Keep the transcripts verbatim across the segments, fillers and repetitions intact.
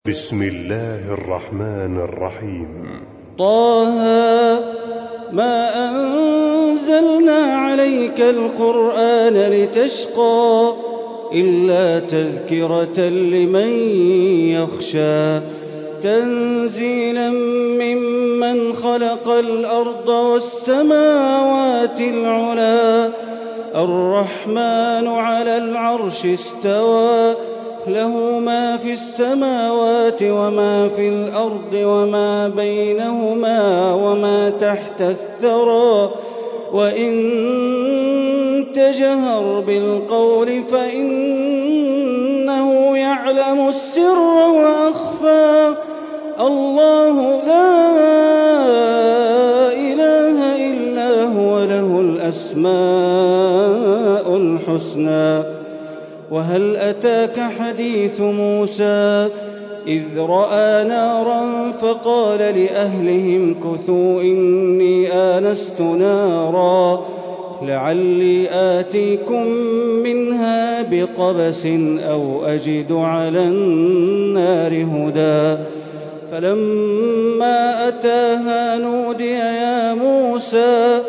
بسم الله الرحمن الرحيم. طه ما أنزلنا عليك القرآن لتشقى إلا تذكرة لمن يخشى تنزيلا ممن خلق الأرض والسماوات العلى الرحمن على العرش استوى له ما في السماوات وما في الأرض وما بينهما وما تحت الثرى وإن تجهر بالقول فإنه يعلم السر وأخفى الله لا إله إلا هو له الأسماء الحسنى. وهل أتاك حديث موسى إذ رأى نارا فقال لأهلهم كثوا إني آنست نارا لعلي آتيكم منها بقبس أو أجد على النار هدى فلما أتاها نودي يا موسى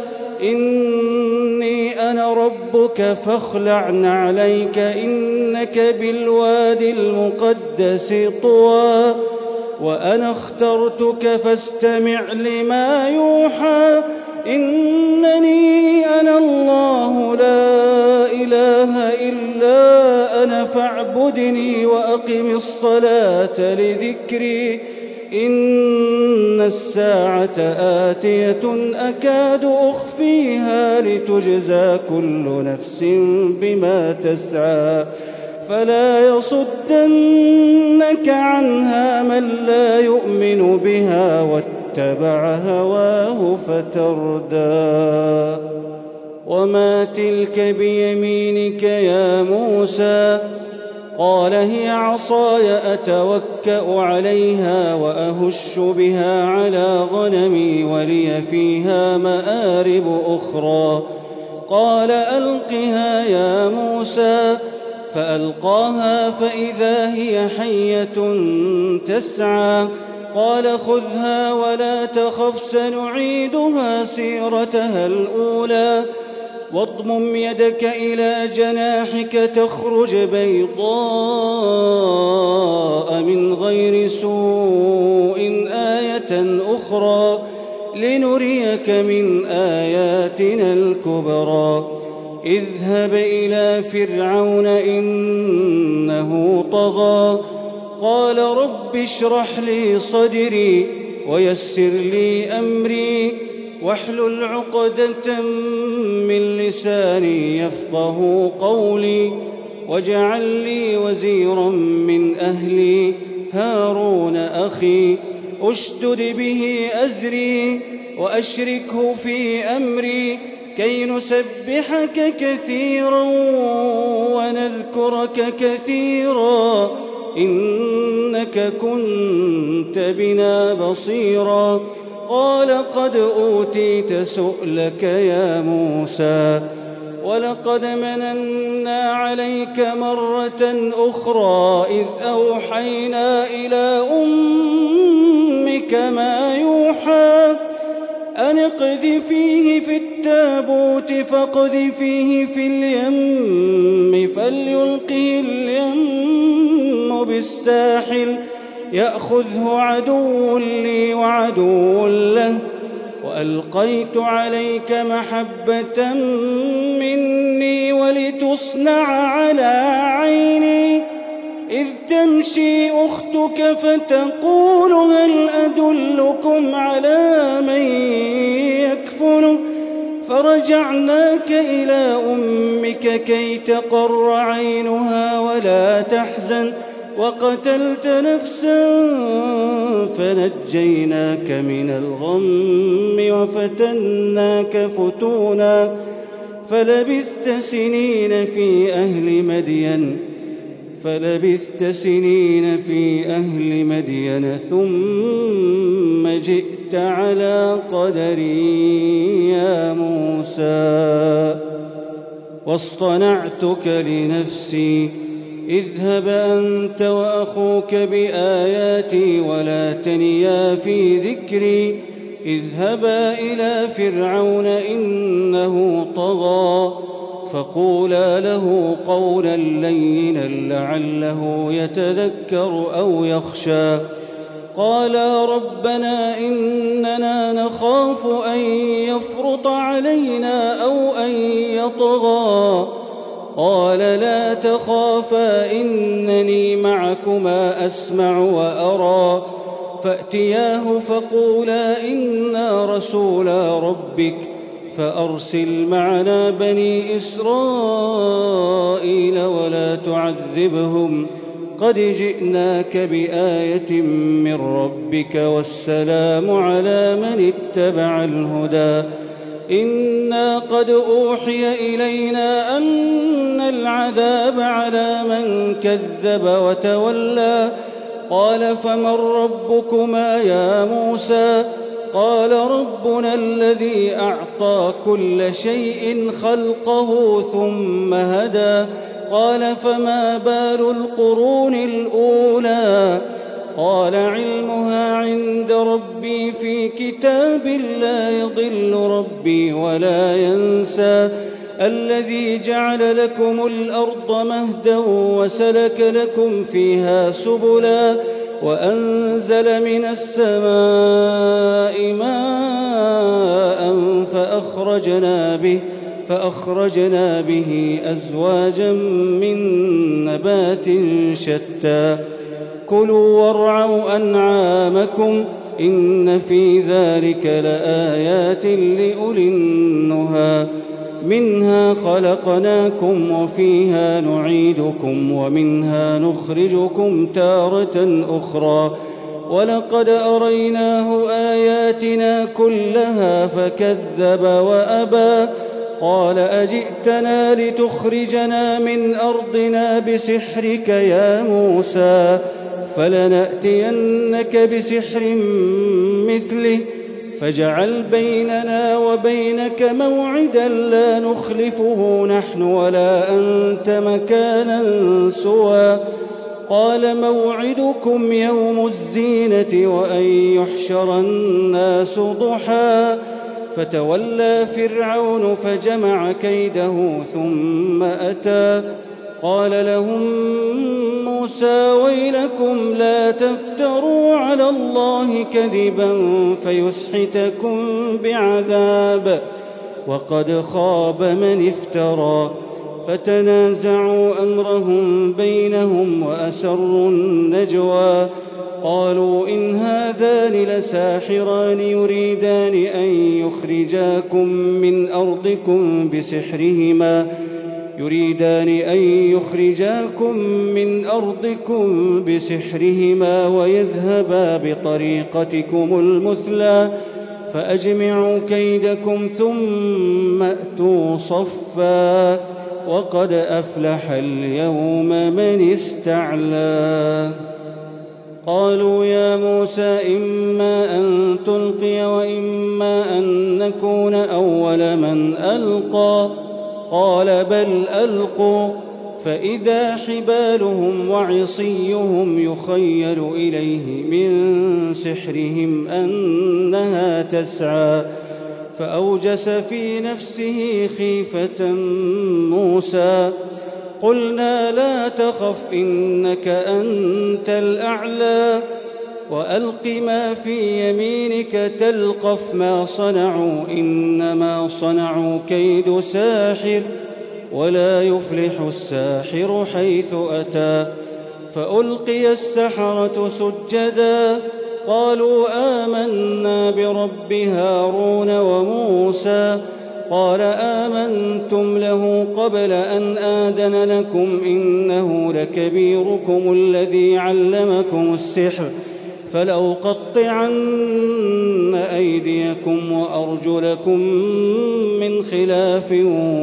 إني أنا ربك فاخلع نعليك إنك بالوادي المقدس طوى وأنا اخترتك فاستمع لما يوحى إنني أنا الله لا إله إلا أنا فاعبدني وأقم الصلاة لذكري إن الساعة آتية أكاد أخفيها لتجزى كل نفس بما تسعى فلا يصدنك عنها من لا يؤمن بها واتبع هواه فتردى. وما تلك بيمينك يا موسى قال هي عصاي أتوكأ عليها وأهش بها على غنمي ولي فيها مآرب أخرى قال ألقها يا موسى فألقاها فإذا هي حية تسعى قال خذها ولا تخف سنعيدها سيرتها الأولى واضمم يدك إلى جناحك تخرج بيضاء من غير سوء آية أخرى لنريك من آياتنا الكبرى اذهب إلى فرعون إنه طغى قال رب اشرح لي صدري ويسر لي أمري واحلل عقدة من لساني يفقه قولي واجعل لي وزيرا من أهلي هارون أخي أشدد به أزري وأشركه في أمري كي نسبحك كثيرا ونذكرك كثيرا إنك كنت بنا بصيرا قال قد أوتيت سؤلك يا موسى ولقد مننا عليك مرة أخرى إذ أوحينا إلى أمك ما يوحى أن اقذفيه في التابوت فاقذفيه في اليم فليلقه اليم بالساحل يأخذه عدو لي وعدو له وألقيت عليك محبة مني ولتصنع على عيني إذ تمشي أختك فتقول هل أدلكم على من يكفله فرجعناك إلى أمك كي تقر عينها ولا تحزن وقتلت نفسا فنجيناك من الغم وفتناك فتونا فلبثت سنين في أهل مدين فلبثت سنين في أهل مدين ثم جئت على قدري يا موسى واصطنعتك لنفسي اذهب أنت وأخوك بآياتي ولا تنيا في ذكري اذهبا إلى فرعون إنه طغى فقولا له قولا لينا لعله يتذكر أو يخشى قالا ربنا إننا نخاف أن يفرط علينا أو أن يطغى قال لا تخافا إنني معكما أسمع وأرى فأتياه فقولا إنا رسولا ربك فأرسل معنا بني إسرائيل ولا تعذبهم قد جئناك بآية من ربك والسلام على من اتبع الهدى إنا قد أوحي إلينا أن العذاب على من كذب وتولى قال فمن ربكما يا موسى قال ربنا الذي أعطى كل شيء خلقه ثم هدى قال فما بال القرون الأولى قال علمها عند ربي في كتاب لا يضل ربي ولا ينسى الذي جعل لكم الأرض مهدا وسلك لكم فيها سبلا وأنزل من السماء ماء فأخرجنا به فأخرجنا به أزواجا من نبات شتى كلوا وارعوا أنعامكم إن في ذلك لآيات لأولي النهى منها خلقناكم وفيها نعيدكم ومنها نخرجكم تارة أخرى ولقد أريناه آياتنا كلها فكذب وأبى قال أجئتنا لتخرجنا من أرضنا بسحرك يا موسى فلنأتينك بسحر مثله فاجعل بيننا وبينك موعدا لا نخلفه نحن ولا أنت مكانا سوى قال موعدكم يوم الزينة وأن يحشر الناس ضحى فتولى فرعون فجمع كيده ثم أتى قال لهم موسى ويلكم لا تفتروا على الله كذبا فيسحتكم بعذاب وقد خاب من افترى فتنازعوا أمرهم بينهم وأسروا النجوى قالوا إن هذان لساحران يريدان أن يخرجاكم من أرضكم بسحرهما يريدان أن يخرجاكم من أرضكم بسحرهما ويذهبا بطريقتكم المثلى فأجمعوا كيدكم ثم أتوا صفا وقد أفلح اليوم من استعلى قالوا يا موسى إما أن تلقي وإما أن نكون أول من ألقى قال بل ألقوا فإذا حبالهم وعصيهم يخيل إليه من سحرهم أنها تسعى فأوجس في نفسه خيفة موسى قلنا لا تخف إنك أنت الأعلى وألق ما في يمينك تلقف ما صنعوا إنما صنعوا كيد ساحر ولا يفلح الساحر حيث أتى فألقي السحرة سجدا قالوا آمنا برب هارون وموسى قال آمنتم له قبل أن آذن لكم إنه لكبيركم الذي علمكم السحر فلأقطعن أيديكم وأرجلكم من خلاف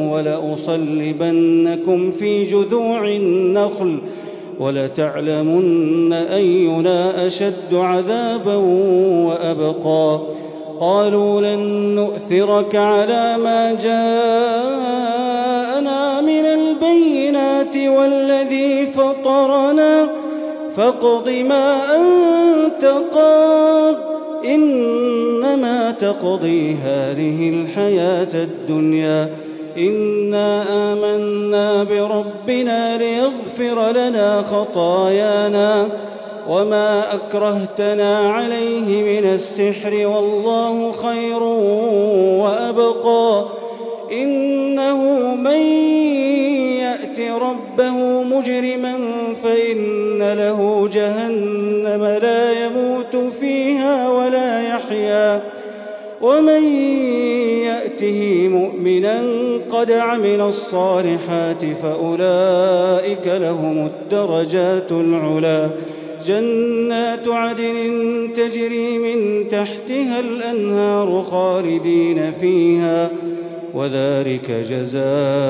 ولأصلبنكم في جذوع النخل ولتعلمن أينا أشد عذابا وأبقى قالوا لن نؤثرك على ما جاءنا من البينات والذي فطرنا فاقض ما أنت قاض إنما تقضي هذه الحياة الدنيا إنا آمنا بربنا ليغفر لنا خطايانا وما أكرهتنا عليه من السحر والله خير وأبقى إنه من يأت ربه مجرما فإن له جهنم لا يموت فيها ولا يحيا ومن يأته مؤمنا قد عمل الصالحات فأولئك لهم الدرجات العلى جنات عدن تجري من تحتها الأنهار خالدين فيها وذلك جزاء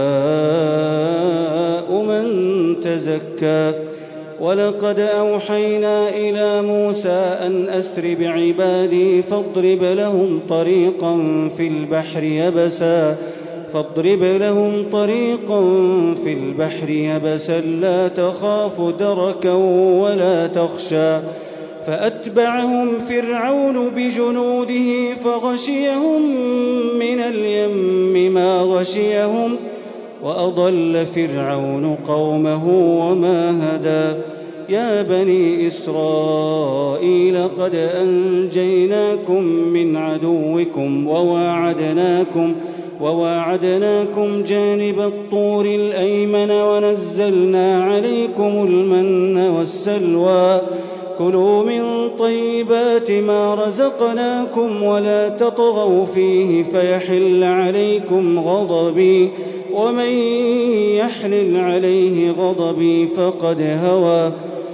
من تزكى ولقد أوحينا إلى موسى أن أسر بعبادي فاضرب لهم طريقا في البحر يبسا فاضرب لهم طريقا في البحر يبسا لا تخاف دركا ولا تخشى فأتبعهم فرعون بجنوده فغشيهم من اليم ما غشيهم وأضل فرعون قومه وما هدى يا بني إسرائيل قد أنجيناكم من عدوكم وواعدناكم وواعدناكم جانب الطور الأيمن ونزلنا عليكم المن والسلوى كلوا من طيبات ما رزقناكم ولا تطغوا فيه فيحل عليكم غضبي ومن يحلل عليه غضبي فقد هوى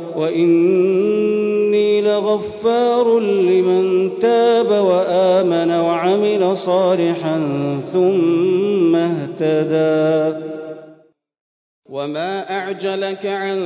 وإني لغفار لمن تاب وآمن وعمل صالحا ثم اهتدى وما أعجلك عن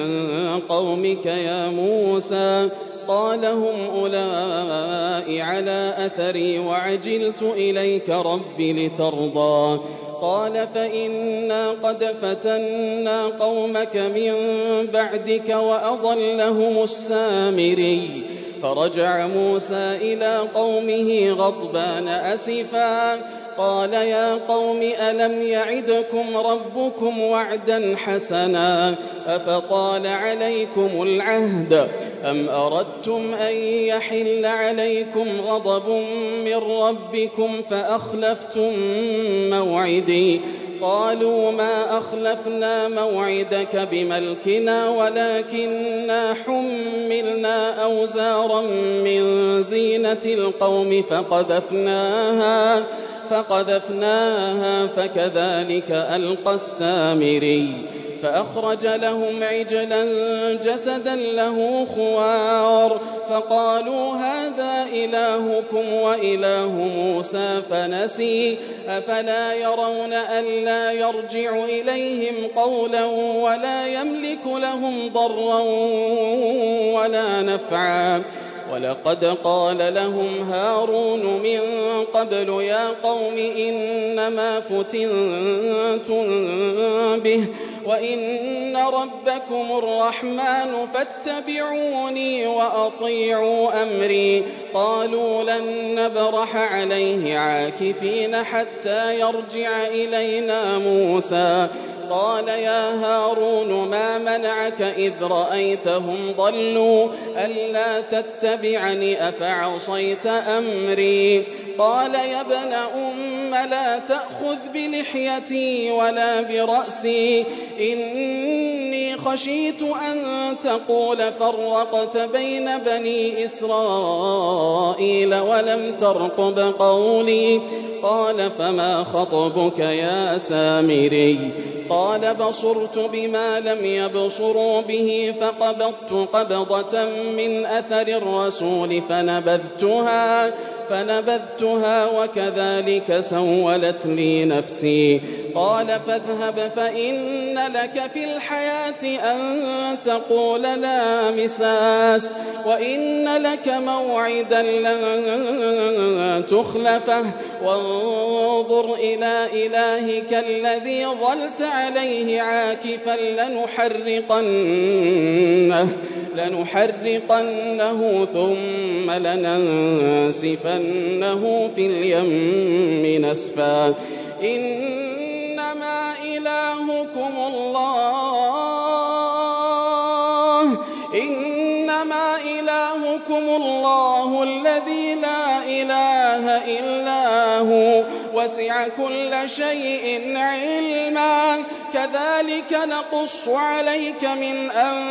قومك يا موسى قال هم أولئك على أثري وعجلت إليك رب لترضى قال فإنا قد فتنا قومك من بعدك وأضلهم السامري فرجع موسى إلى قومه غضبان أسفا قال يا قوم ألم يعدكم ربكم وعدا حسنا أفطال عليكم العهد أم أردتم أن يحل عليكم غضب من ربكم فأخلفتم موعدي قالوا ما أخلفنا موعدك بملكنا ولكننا حملنا أوزارا من زينة القوم فقذفناها فقذفناها فكذلك ألقى السامري فأخرج لهم عجلا جسدا له خوار فقالوا هذا إلهكم وإله موسى فنسي أفلا يرون ألا يرجع إليهم قولا ولا يملك لهم ضرا ولا نفعا ولقد قال لهم هارون من قبل يا قوم إنما فتنتم به وإن ربكم الرحمن فاتبعوني وأطيعوا أمري قالوا لن نبرح عليه عاكفين حتى يرجع إلينا موسى قال يا هارون ما منعك إذ رأيتهم ضلوا ألا تتبعني أفعصيت أمري قال يا ابن أم لا تأخذ بلحيتي ولا برأسي إني خشيت أن تقول فرقت بين بني إسرائيل ولم ترقب قولي قال فما خطبك يا سامري قال بصرت بما لم يبصروا به فقبضت قبضة من أثر الرسول فنبذتها فنبذتها وكذلك سولت لي نفسي. قال فاذهب فإن لك في الحياة أن تقول لا مساس وإن لك موعدا لن تخلفه وانظر إلى إلهك الذي ظلت عليه عاكفا لنحرقنه, لنحرقنه ثم لننسفنه في اليم نسفا. إنما إلهكم الله إنما إلهكم الله الذي لا إله إلا هو وسع كل شيء علما. كذلك نقص عليك من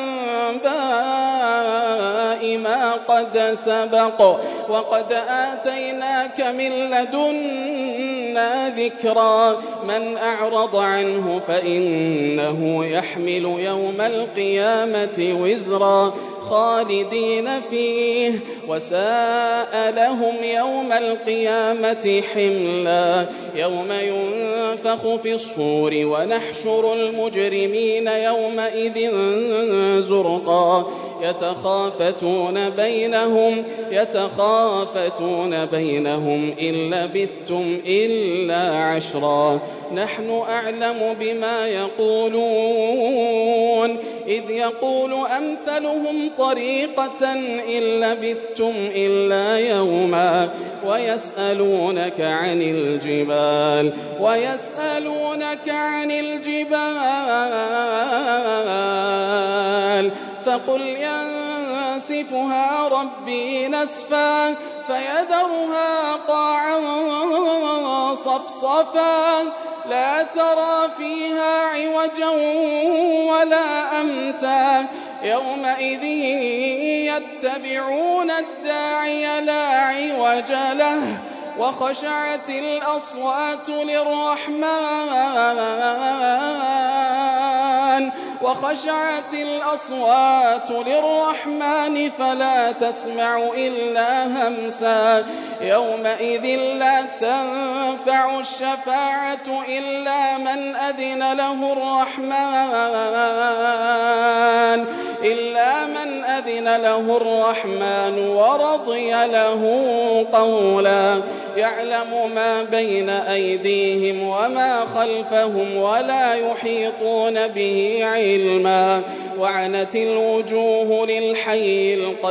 أنباء ما قد سبق وقد آتيناك من لدنا ذكرا. من أعرض عنه فإنه يحمل يوم القيامة وزرا خالدين فيه وساء لهم يوم القيامة حملا. يوم ينفخ في الصور ونحشر المجرمين يومئذ زرقا يتخافتون بينهم يتخافتون بينهم إن لبثتم إلا عشرا. نحن أعلم بما يقولون إذ يقول أمثلهم طريقة إن لبثتم إلا يوما ويسألونك عن الجبال ويسألونك عن الجبال فقل ينسفها ربي نسفا فيذرها قاعا صفصفا لا ترى فيها عوجا ولا أمتا. يومئذ يتبعون الداعي لا عوج له وخشعت الأصوات للرحمن وخشعت الأصوات للرحمن فلا تسمع إلا همسا. يومئذ لا تنفع الشفاعة إلا من أذن له الرحمن إلا من أذن له الرحمن ورضي له قولا. يعلم ما بين أيديهم وما خلفهم ولا يحيطون به علما. وعنت الوجوه للحي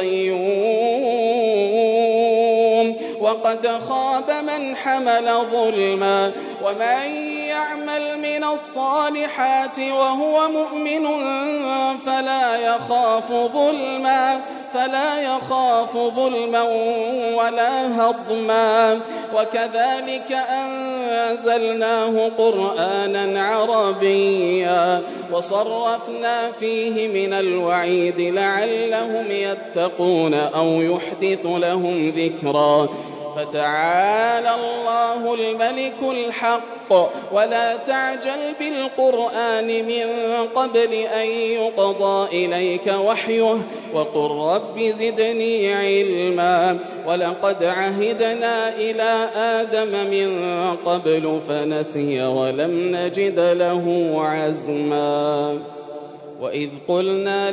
القيوم وقد خاب من حمل ظلما. ومن يعمل من الصالحات وهو مؤمن فلا يخاف ظلما فلا يخاف ظلما ولا هضما. وكذلك أنزلناه قرآنا عربيا وصرفنا فيه من الوعيد لعلهم يتقون أو يحدث لهم ذكرا. فتعالى الله الملك الحق ولا تعجل بالقرآن من قبل أن يقضى إليك وحيه وقل رب زدني علما. ولقد عهدنا إلى آدم من قبل فنسي ولم نجد له عزما. وإذ قلنا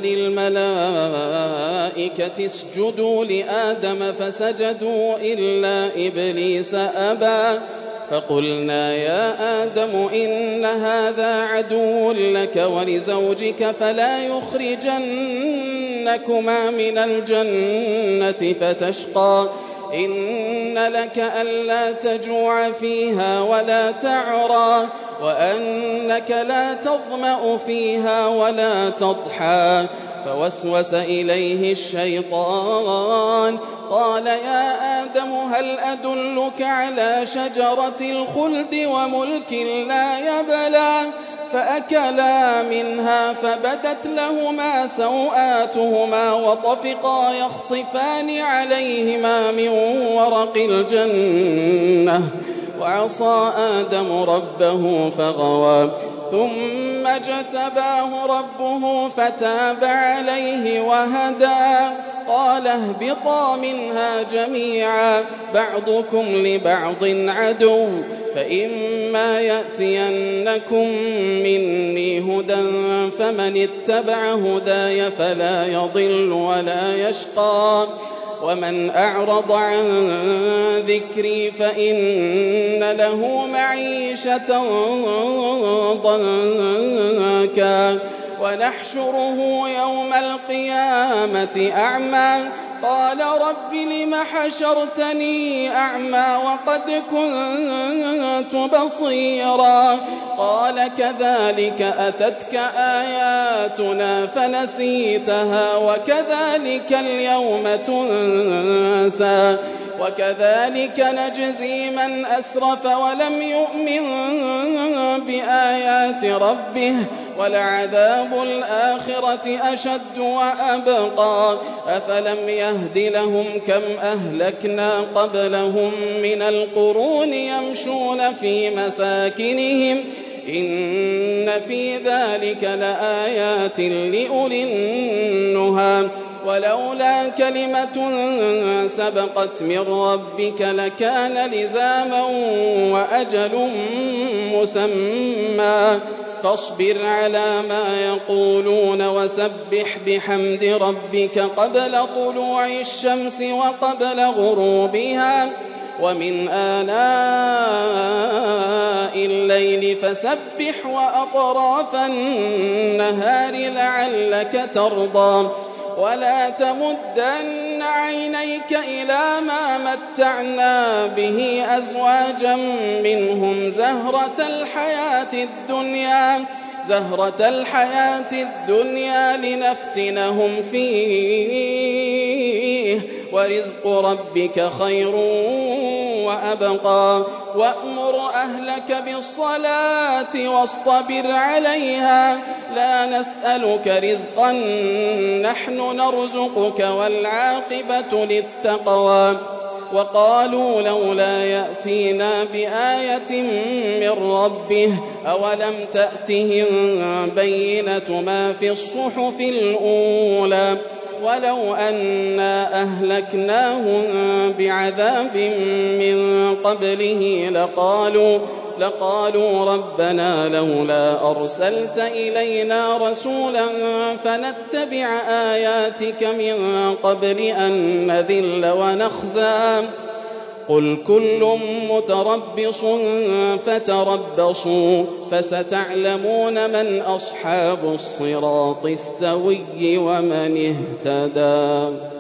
للملائكة اسجدوا لآدم فسجدوا إلا إبليس أبى فقلنا يا آدم إن هذا عدو لك ولزوجك فلا يخرجنكما من الجنة فتشقى. إن لك ألا تجوع فيها ولا تعرى وأنك لا تظمأ فيها ولا تضحى. فوسوس إليه الشيطان قال يا آدم هل أدلك على شجرة الخلد وملك لا يبلى. فأكلا منها فبدت لهما سوآتهما وطفقا يخصفان عليهما من ورق الجنة وعصى آدم ربه فغوى ثم ثم اجتباه ربه فتاب عليه وهدى قال اهبطا منها جميعا بعضكم لبعض عدو فإما يأتينكم مني هدى فمن اتبع هداي فلا يضل ولا يشقى ومن أعرض عن ذكري فإن له معيشة ضنكا ونحشره يوم القيامة أعمى قال رب لم حشرتني أعمى وقد كنت بصيرا قال كذلك أتتك آياتنا فنسيتها وكذلك اليوم تنسى وكذلك نجزي من أسرف ولم يؤمن بآيات ربه ولعذاب الآخرة أشد وأبقى أفلم يهد لهم كم أهلكنا قبلهم من القرون يمشون في مساكنهم إن في ذلك لآيات لأولي النهى ولولا كلمة سبقت من ربك لكان لزاما وأجل مسمى فاصبر على ما يقولون وسبح بحمد ربك قبل طلوع الشمس وقبل غروبها ومن آناء الليل فسبح وأطراف النهار لعلك ترضى ولا تمدن عينيك إلى ما متعنا به أزواجا منهم زهرة الحياة الدنيا زهرة الحياة الدنيا لنفتنهم فيه ورزق ربك خير وأبقى وأمر أهلك بالصلاة واصطبر عليها لا نسألك رزقا نحن نرزقك والعاقبة للتقوى وقالوا لولا يأتينا بآية من ربه أولم تأتهم بينة ما في الصحف الأولى ولو أنا أهلكناهم بعذاب من قبله لقالوا لقالوا ربنا لولا أرسلت إلينا رسولا فنتبع آياتك من قبل أن نذل ونخزى قل كل متربص فتربصوا فستعلمون من أصحاب الصراط السوي ومن اهتدى.